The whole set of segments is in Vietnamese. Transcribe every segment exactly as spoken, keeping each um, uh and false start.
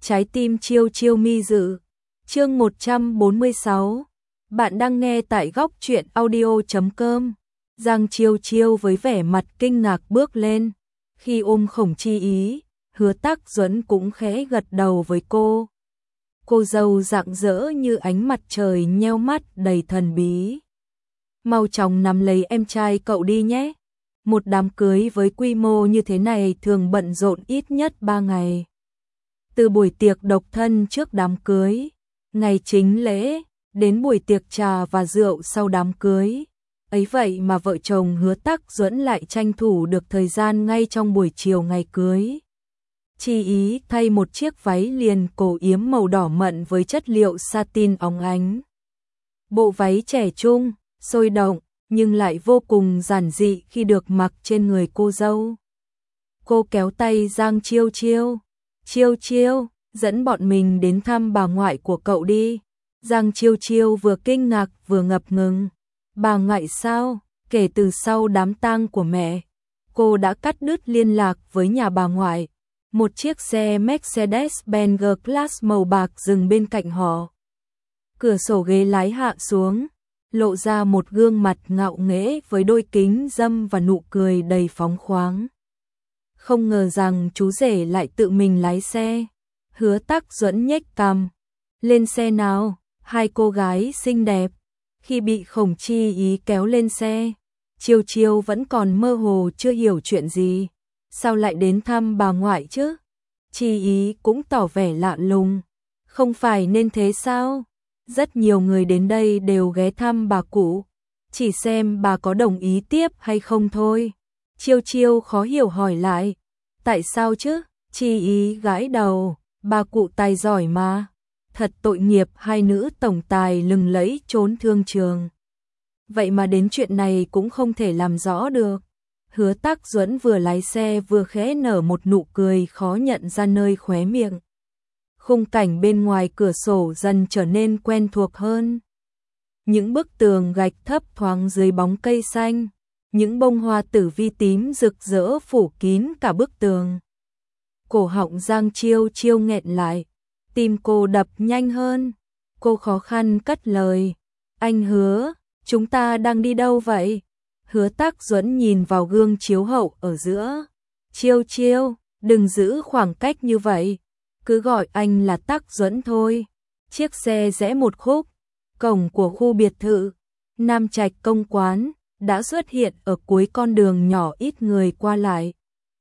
Trái tim chiêu chiêu mi dự. Chương một trăm bốn mươi sáu. Bạn đang nghe tại góc truyện audio chấm com. Giang Chiêu Chiêu với vẻ mặt kinh ngạc bước lên. Khi ôm Khổng Chi Ý, Hứa Tắc Duẫn cũng khẽ gật đầu với cô. Cô dâu rạng rỡ như ánh mặt trời nheo mắt đầy thần bí. Mau chóng nắm lấy em trai cậu đi nhé. Một đám cưới với quy mô như thế này thường bận rộn ít nhất ba ngày. Từ buổi tiệc độc thân trước đám cưới, ngày chính lễ, đến buổi tiệc trà và rượu sau đám cưới. Ấy vậy mà vợ chồng Hứa Tắc Duẫn lại tranh thủ được thời gian ngay trong buổi chiều ngày cưới. Chi Ý thay một chiếc váy liền cổ yếm màu đỏ mận với chất liệu satin óng ánh. Bộ váy trẻ trung, sôi động, nhưng lại vô cùng giản dị khi được mặc trên người cô dâu. Cô kéo tay Giang Chiêu Chiêu. Chiêu Chiêu, dẫn bọn mình đến thăm bà ngoại của cậu đi. Giang Chiêu Chiêu vừa kinh ngạc vừa ngập ngừng. Bà ngoại sao? Kể từ sau đám tang của mẹ, cô đã cắt đứt liên lạc với nhà bà ngoại. Một chiếc xe Mercedes-Benz G-Class màu bạc dừng bên cạnh họ. Cửa sổ ghế lái hạ xuống, lộ ra một gương mặt ngạo nghễ với đôi kính râm và nụ cười đầy phóng khoáng. Không ngờ rằng chú rể lại tự mình lái xe. Hứa Tắc Duẫn nhếch cằm. Lên xe nào, hai cô gái xinh đẹp. Khi bị Khổng Chi Ý kéo lên xe, Chiêu Chiêu vẫn còn mơ hồ chưa hiểu chuyện gì. Sao lại đến thăm bà ngoại chứ? Chi Ý cũng tỏ vẻ lạ lùng. Không phải nên thế sao? Rất nhiều người đến đây đều ghé thăm bà cụ, chỉ xem bà có đồng ý tiếp hay không thôi. Chiêu Chiêu khó hiểu hỏi lại. Tại sao chứ? Chi Ý gãi đầu. Bà cụ tài giỏi mà. Thật tội nghiệp hai nữ tổng tài lừng lẫy trốn thương trường. Vậy mà đến chuyện này cũng không thể làm rõ được. Hứa Tắc Duẫn vừa lái xe vừa khẽ nở một nụ cười khó nhận ra nơi khóe miệng. Khung cảnh bên ngoài cửa sổ dần trở nên quen thuộc hơn. Những bức tường gạch thấp thoáng dưới bóng cây xanh. Những bông hoa tử vi tím rực rỡ phủ kín cả bức tường. Cổ họng Giang Chiêu Chiêu nghẹn lại. Tim cô đập nhanh hơn. Cô khó khăn cất lời. Anh Hứa, chúng ta đang đi đâu vậy? Hứa Tắc Duẫn nhìn vào gương chiếu hậu ở giữa. Chiêu Chiêu, đừng giữ khoảng cách như vậy. Cứ gọi anh là Tắc Duẫn thôi. Chiếc xe rẽ một khúc. Cổng của khu biệt thự Nam Trạch Công Quán đã xuất hiện ở cuối con đường nhỏ ít người qua lại.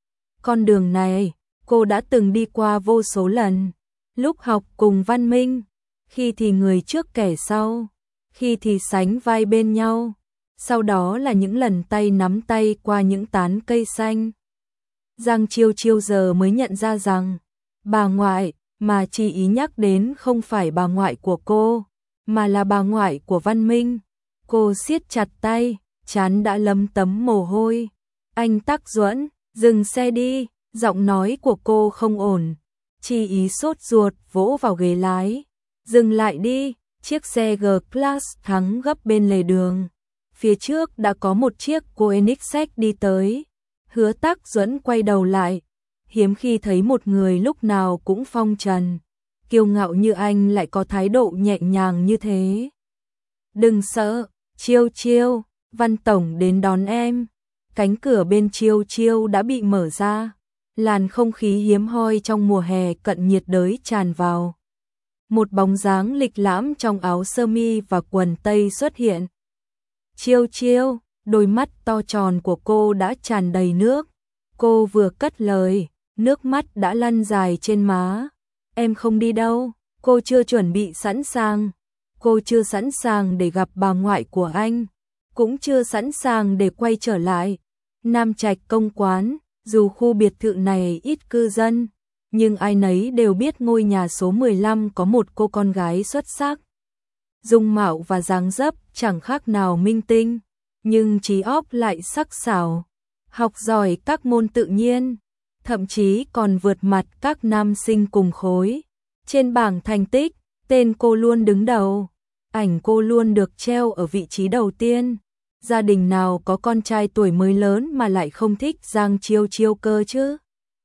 Con đường này, cô đã từng đi qua vô số lần. Lúc học cùng Văn Minh, khi thì người trước kẻ sau, khi thì sánh vai bên nhau. Sau đó là những lần tay nắm tay qua những tán cây xanh. Giang Chiêu Chiêu giờ mới nhận ra rằng, bà ngoại mà Chi Ý nhắc đến không phải bà ngoại của cô, mà là bà ngoại của Văn Minh. Cô siết chặt tay, trán đã lấm tấm mồ hôi. Anh Tắc Duẫn, dừng xe đi, giọng nói của cô không ổn. Chi Ý sốt ruột vỗ vào ghế lái. Dừng lại đi, chiếc xe G-Class thắng gấp bên lề đường. Phía trước đã có một chiếc Koenigsegg đi tới. Hứa Tắc Duẫn quay đầu lại. Hiếm khi thấy một người lúc nào cũng phong trần, kiêu ngạo như anh lại có thái độ nhẹ nhàng như thế. Đừng sợ, Chiêu Chiêu, Văn Tổng đến đón em. Cánh cửa bên Chiêu Chiêu đã bị mở ra. Làn không khí hiếm hoi trong mùa hè cận nhiệt đới tràn vào. Một bóng dáng lịch lãm trong áo sơ mi và quần tây xuất hiện. Chiêu Chiêu, đôi mắt to tròn của cô đã tràn đầy nước. Cô vừa cất lời, nước mắt đã lăn dài trên má. Em không đi đâu, cô chưa chuẩn bị sẵn sàng. Cô chưa sẵn sàng để gặp bà ngoại của anh, cũng chưa sẵn sàng để quay trở lại. Nam Trạch Công Quán, dù khu biệt thự này ít cư dân, nhưng ai nấy đều biết ngôi nhà số mười lăm có một cô con gái xuất sắc. Dung mạo và dáng dấp chẳng khác nào minh tinh, nhưng trí óc lại sắc sảo, học giỏi các môn tự nhiên, thậm chí còn vượt mặt các nam sinh cùng khối. Trên bảng thành tích, tên cô luôn đứng đầu, ảnh cô luôn được treo ở vị trí đầu tiên. Gia đình nào có con trai tuổi mới lớn mà lại không thích Giang Chiêu Chiêu cơ chứ?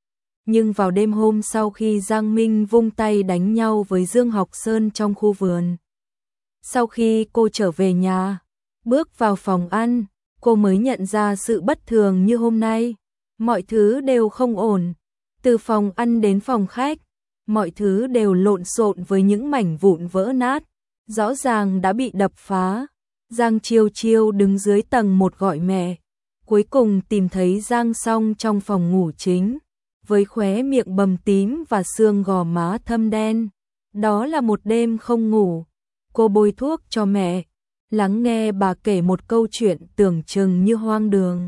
Nhưng vào đêm hôm sau khi Giang Minh vung tay đánh nhau với Dương Học Sơn trong khu vườn. Sau khi cô trở về nhà, bước vào phòng ăn, cô mới nhận ra sự bất thường như hôm nay. Mọi thứ đều không ổn. Từ phòng ăn đến phòng khách, mọi thứ đều lộn xộn với những mảnh vụn vỡ nát. Rõ ràng đã bị đập phá. Giang Chiêu Chiêu đứng dưới tầng một gọi mẹ. Cuối cùng tìm thấy Giang Song trong phòng ngủ chính, với khóe miệng bầm tím và xương gò má thâm đen. Đó là một đêm không ngủ. Cô bôi thuốc cho mẹ, lắng nghe bà kể một câu chuyện tưởng chừng như hoang đường.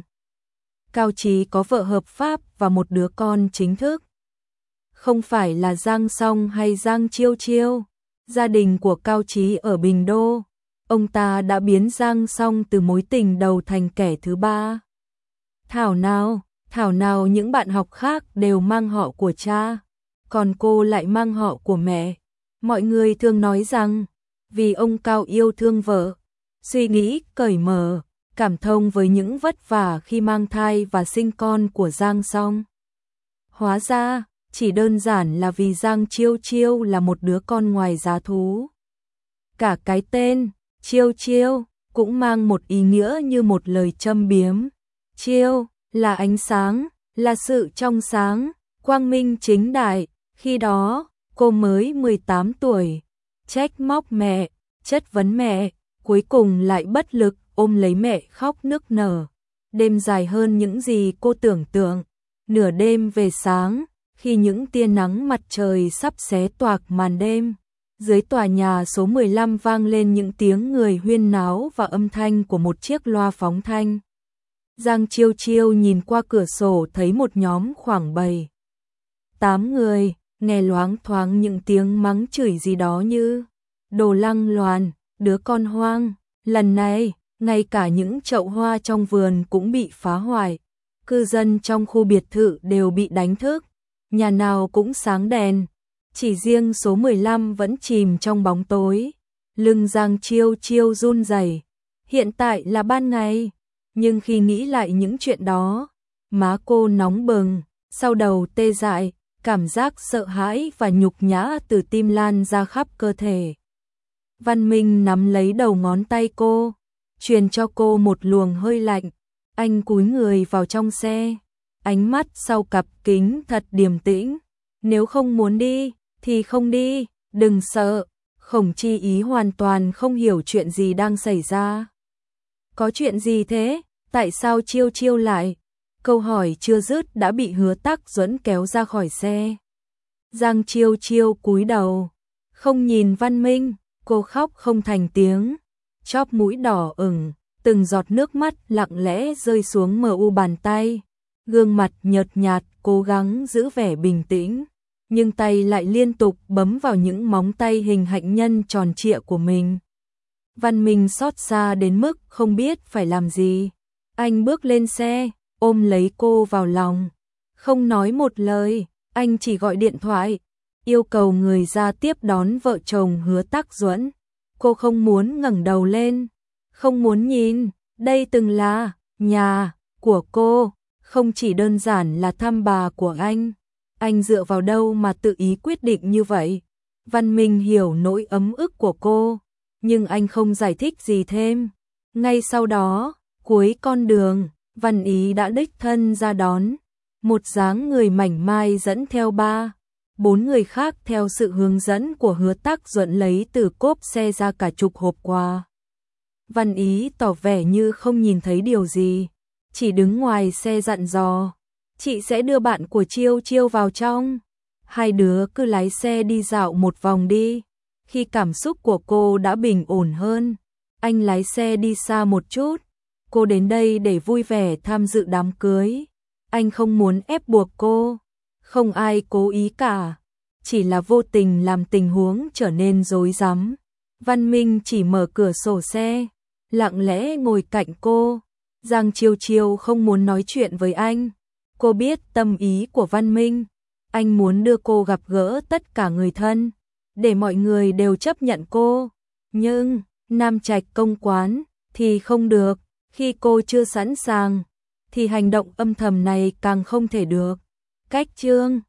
Cao Chí có vợ hợp pháp và một đứa con chính thức. Không phải là Giang Song hay Giang Chiêu Chiêu. Gia đình của Cao Chí ở Bình Đô. Ông ta đã biến Giang Song từ mối tình đầu thành kẻ thứ ba. Thảo nào, thảo nào những bạn học khác đều mang họ của cha, còn cô lại mang họ của mẹ. Mọi người thường nói rằng, vì ông Cao yêu thương vợ, suy nghĩ cởi mở, cảm thông với những vất vả khi mang thai và sinh con của Giang Song. Hóa ra, chỉ đơn giản là vì Giang Chiêu Chiêu là một đứa con ngoài giá thú. Cả cái tên, Chiêu Chiêu, cũng mang một ý nghĩa như một lời châm biếm. Chiêu, là ánh sáng, là sự trong sáng, quang minh chính đại. Khi đó, cô mới mười tám tuổi, trách móc mẹ, chất vấn mẹ, cuối cùng lại bất lực ôm lấy mẹ khóc nức nở. Đêm dài hơn những gì cô tưởng tượng. Nửa đêm về sáng, khi những tia nắng mặt trời sắp xé toạc màn đêm, dưới tòa nhà số mười lăm vang lên những tiếng người huyên náo và âm thanh của một chiếc loa phóng thanh. Giang Chiêu Chiêu nhìn qua cửa sổ thấy một nhóm khoảng bảy, tám người, nghe loáng thoáng những tiếng mắng chửi gì đó như đồ lăng loàn, đứa con hoang. Lần này, ngay cả những chậu hoa trong vườn cũng bị phá hoại. Cư dân trong khu biệt thự đều bị đánh thức, nhà nào cũng sáng đèn. Chỉ riêng số mười lăm vẫn chìm trong bóng tối. Lưng Giang Chiêu Chiêu run rẩy. Hiện tại là ban ngày, nhưng khi nghĩ lại những chuyện đó, má cô nóng bừng, sau đầu tê dại, cảm giác sợ hãi và nhục nhã từ tim lan ra khắp cơ thể. Văn Minh nắm lấy đầu ngón tay cô, truyền cho cô một luồng hơi lạnh. Anh cúi người vào trong xe, ánh mắt sau cặp kính thật điềm tĩnh. Nếu không muốn đi, thì không đi, đừng sợ. Khổng Chi Ý hoàn toàn không hiểu chuyện gì đang xảy ra. Có chuyện gì thế? Tại sao Chiêu Chiêu lại? Câu hỏi chưa dứt đã bị Hứa Tắc Duẫn kéo ra khỏi xe. Giang Chiêu Chiêu cúi đầu, không nhìn Văn Minh, cô khóc không thành tiếng, chóp mũi đỏ ửng, từng giọt nước mắt lặng lẽ rơi xuống mờ u bàn tay. Gương mặt nhợt nhạt cố gắng giữ vẻ bình tĩnh, nhưng tay lại liên tục bấm vào những móng tay hình hạnh nhân tròn trịa của mình. Văn Minh xót xa đến mức không biết phải làm gì. Anh bước lên xe, ôm lấy cô vào lòng. Không nói một lời, anh chỉ gọi điện thoại, yêu cầu người ra tiếp đón vợ chồng Hứa Tắc Duẫn. Cô không muốn ngẩng đầu lên, không muốn nhìn, đây từng là nhà của cô, không chỉ đơn giản là thăm bà của anh. Anh dựa vào đâu mà tự ý quyết định như vậy? Văn Minh hiểu nỗi ấm ức của cô, nhưng anh không giải thích gì thêm. Ngay sau đó, cuối con đường, Văn Ý đã đích thân ra đón. Một dáng người mảnh mai dẫn theo ba, bốn người khác theo sự hướng dẫn của Hứa Tắc Duẫn lấy từ cốp xe ra cả chục hộp quà. Văn Ý tỏ vẻ như không nhìn thấy điều gì, chỉ đứng ngoài xe dặn dò. Chị sẽ đưa bạn của Chiêu Chiêu vào trong. Hai đứa cứ lái xe đi dạo một vòng đi. Khi cảm xúc của cô đã bình ổn hơn, anh lái xe đi xa một chút. Cô đến đây để vui vẻ tham dự đám cưới. Anh không muốn ép buộc cô. Không ai cố ý cả. Chỉ là vô tình làm tình huống trở nên rối rắm. Văn Minh chỉ mở cửa sổ xe, lặng lẽ ngồi cạnh cô. Giang Chiêu Chiêu không muốn nói chuyện với anh. Cô biết tâm ý của Văn Minh. Anh muốn đưa cô gặp gỡ tất cả người thân, để mọi người đều chấp nhận cô. Nhưng, Nam Trạch công quán, thì không được. Khi cô chưa sẵn sàng, thì hành động âm thầm này càng không thể được. Cách chương